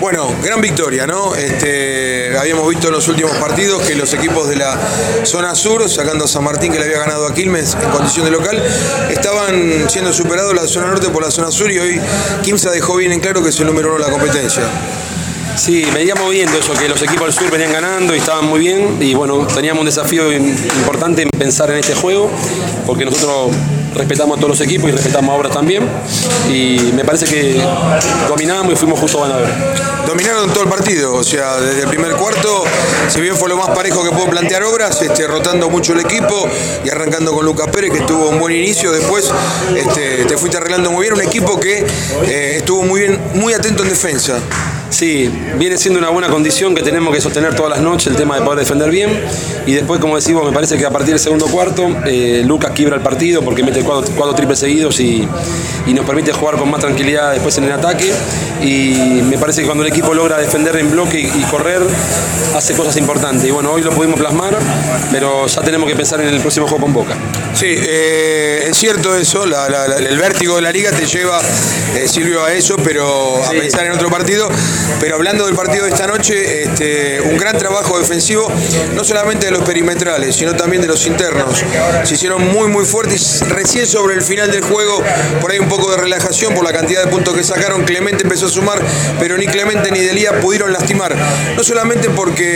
Bueno, gran victoria, ¿no? Habíamos visto en los últimos partidos que los equipos de la zona sur, sacando a San Martín que le había ganado a Quilmes en condición de local, estaban siendo superados la zona norte por la zona sur y hoy Quimsa dejó bien en claro que es el número 1 de la competencia. Sí, veníamos viendo eso, que los equipos del sur venían ganando y estaban muy bien y bueno, teníamos un desafío importante en pensar en este juego porque nosotros respetamos a todos los equipos y respetamos a Obras también y me parece que dominamos y fuimos justo ganadores. Dominaron todo el partido, o sea, desde el primer cuarto, si bien fue lo más parejo que pudo plantear Obras, rotando mucho el equipo y arrancando con Lucas Pérez que tuvo un buen inicio, después te fuiste arreglando muy bien, un equipo que estuvo muy bien, muy atento en defensa. Sí, viene siendo una buena condición que tenemos que sostener todas las noches el tema de poder defender bien y después, como decimos, me parece que a partir del segundo cuarto Lucas quiebra el partido porque mete cuatro triples seguidos y nos permite jugar con más tranquilidad después en el ataque y me parece que cuando el equipo logra defender en bloque y correr hace cosas importantes y bueno, hoy lo pudimos plasmar, pero ya tenemos que pensar en el próximo juego con Boca. Sí, es cierto eso, el vértigo de la liga te lleva, Silvio, a eso, pero a pensar en otro partido. Pero hablando del partido de esta noche, un gran trabajo defensivo, no solamente de los perimetrales, sino también de los internos. Se hicieron muy muy fuertes. Recién sobre el final del juego, por ahí un poco de relajación por la cantidad de puntos que sacaron. Clemente empezó a sumar, pero ni Clemente ni Delía pudieron lastimar. No solamente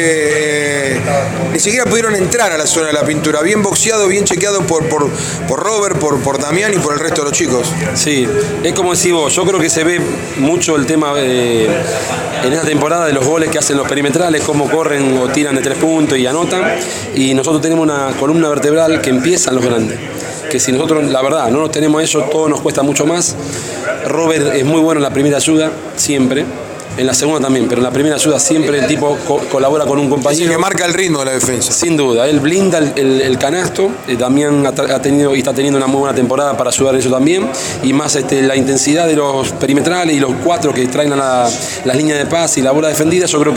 porque ni siquiera pudieron entrar a la zona de la pintura. Bien boxeado, bien chequeado por Robert, por Damián y por el resto de los chicos. Sí, es como decís vos, yo creo que se ve mucho el tema en esta temporada de los goles que hacen los perimetrales, cómo corren o tiran de 3 puntos y anotan, y nosotros tenemos una columna vertebral que empieza en los grandes, que si nosotros, la verdad, no nos tenemos eso, todo nos cuesta mucho más. Robert es muy bueno en la primera ayuda, siempre. En la segunda también, pero en la primera ayuda siempre el tipo colabora con un compañero. Es el que marca el ritmo de la defensa. Sin duda, él blinda el canasto, también ha tenido y está teniendo una muy buena temporada para ayudar en eso también, y más la intensidad de los perimetrales y los 4 que traen a las líneas de paz y la bola defendida, yo creo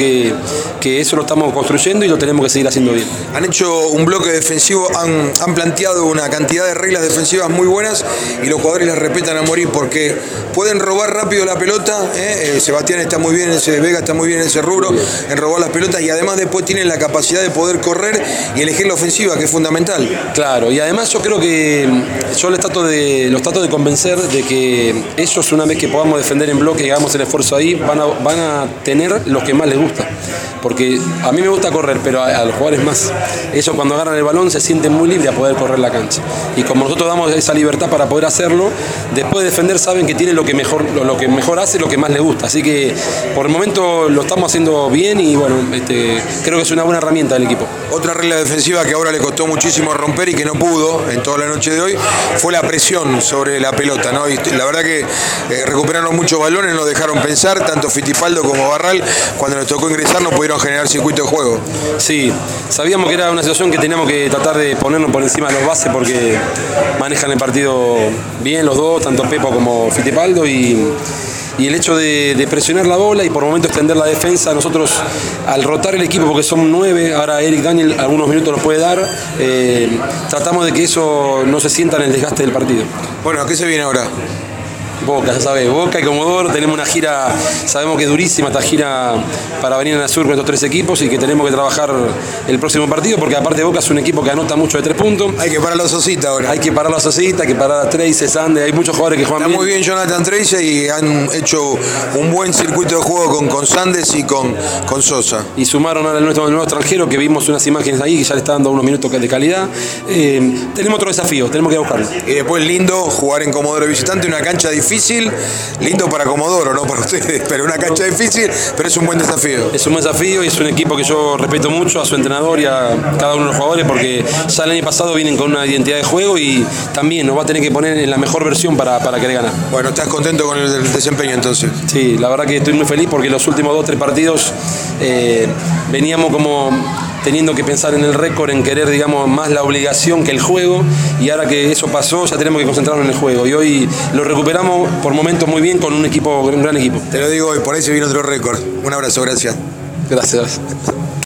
que eso lo estamos construyendo y lo tenemos que seguir haciendo bien. Han hecho un bloque defensivo, han planteado una cantidad de reglas defensivas muy buenas y los jugadores las respetan a morir porque pueden robar rápido la pelota, Sebastián está muy bien, Vega está muy bien en ese rubro, en robar las pelotas y además después tienen la capacidad de poder correr y elegir la ofensiva, que es fundamental. Claro, y además yo creo que yo los trato de convencer de que ellos, una vez que podamos defender en bloque y hagamos el esfuerzo ahí, van a tener lo que más les gusta. Porque a mí me gusta correr, pero a los jugadores más. Ellos cuando agarran el balón se sienten muy libres a poder correr la cancha. Y como nosotros damos esa libertad para poder hacerlo, después de defender saben que tienen lo que mejor hace, lo que más les gusta. Así que por el momento lo estamos haciendo bien y bueno, creo que es una buena herramienta del equipo. Otra regla defensiva que ahora le costó muchísimo romper y que no pudo en toda la noche de hoy fue la presión sobre la pelota, ¿no? Y la verdad que recuperaron muchos balones, no dejaron pensar, tanto Fittipaldo como Barral, cuando les tocó ingresar no pudieron generar circuito de juego. Sí, sabíamos que era una situación que teníamos que tratar de ponernos por encima de los bases porque manejan el partido bien los dos, tanto Pepo como Fittipaldo y el hecho de presionar la bola y por momento extender la defensa, nosotros al rotar el equipo, porque son 9, ahora Eric Daniel algunos minutos nos puede dar, tratamos de que eso no se sienta en el desgaste del partido. Bueno, ¿qué se viene ahora? Boca, ya sabés, Boca y Comodoro, tenemos una gira, sabemos que es durísima esta gira para venir en el sur con estos 3 equipos y que tenemos que trabajar el próximo partido porque aparte Boca es un equipo que anota mucho de 3 puntos. Hay que parar la Sosita ahora. Hay que parar la Sosita, hay que parar a Tracy, Sande, hay muchos jugadores que juegan bien. Está muy bien Jonathan Tracy y han hecho un buen circuito de juego con Sandes y con Sosa. Y sumaron ahora el nuevo extranjero que vimos unas imágenes ahí que ya le está dando unos minutos de calidad. Tenemos otro desafío, tenemos que buscarlo. Y después lindo jugar en Comodoro visitante, una cancha difícil, lindo para Comodoro, no para ustedes, pero una cancha difícil, pero es un buen desafío. Es un buen desafío y es un equipo que yo respeto mucho a su entrenador y a cada uno de los jugadores porque ya el año pasado vienen con una identidad de juego y también nos va a tener que poner en la mejor versión para querer ganar. Bueno, ¿estás contento con el desempeño entonces? Sí, la verdad que estoy muy feliz porque los últimos 2 o 3 partidos veníamos como teniendo que pensar en el récord, en querer, digamos, más la obligación que el juego y ahora que eso pasó ya tenemos que concentrarnos en el juego y hoy lo recuperamos por momentos muy bien con un gran equipo. Te lo digo hoy, por ahí se viene otro récord. Un abrazo, gracias. Gracias.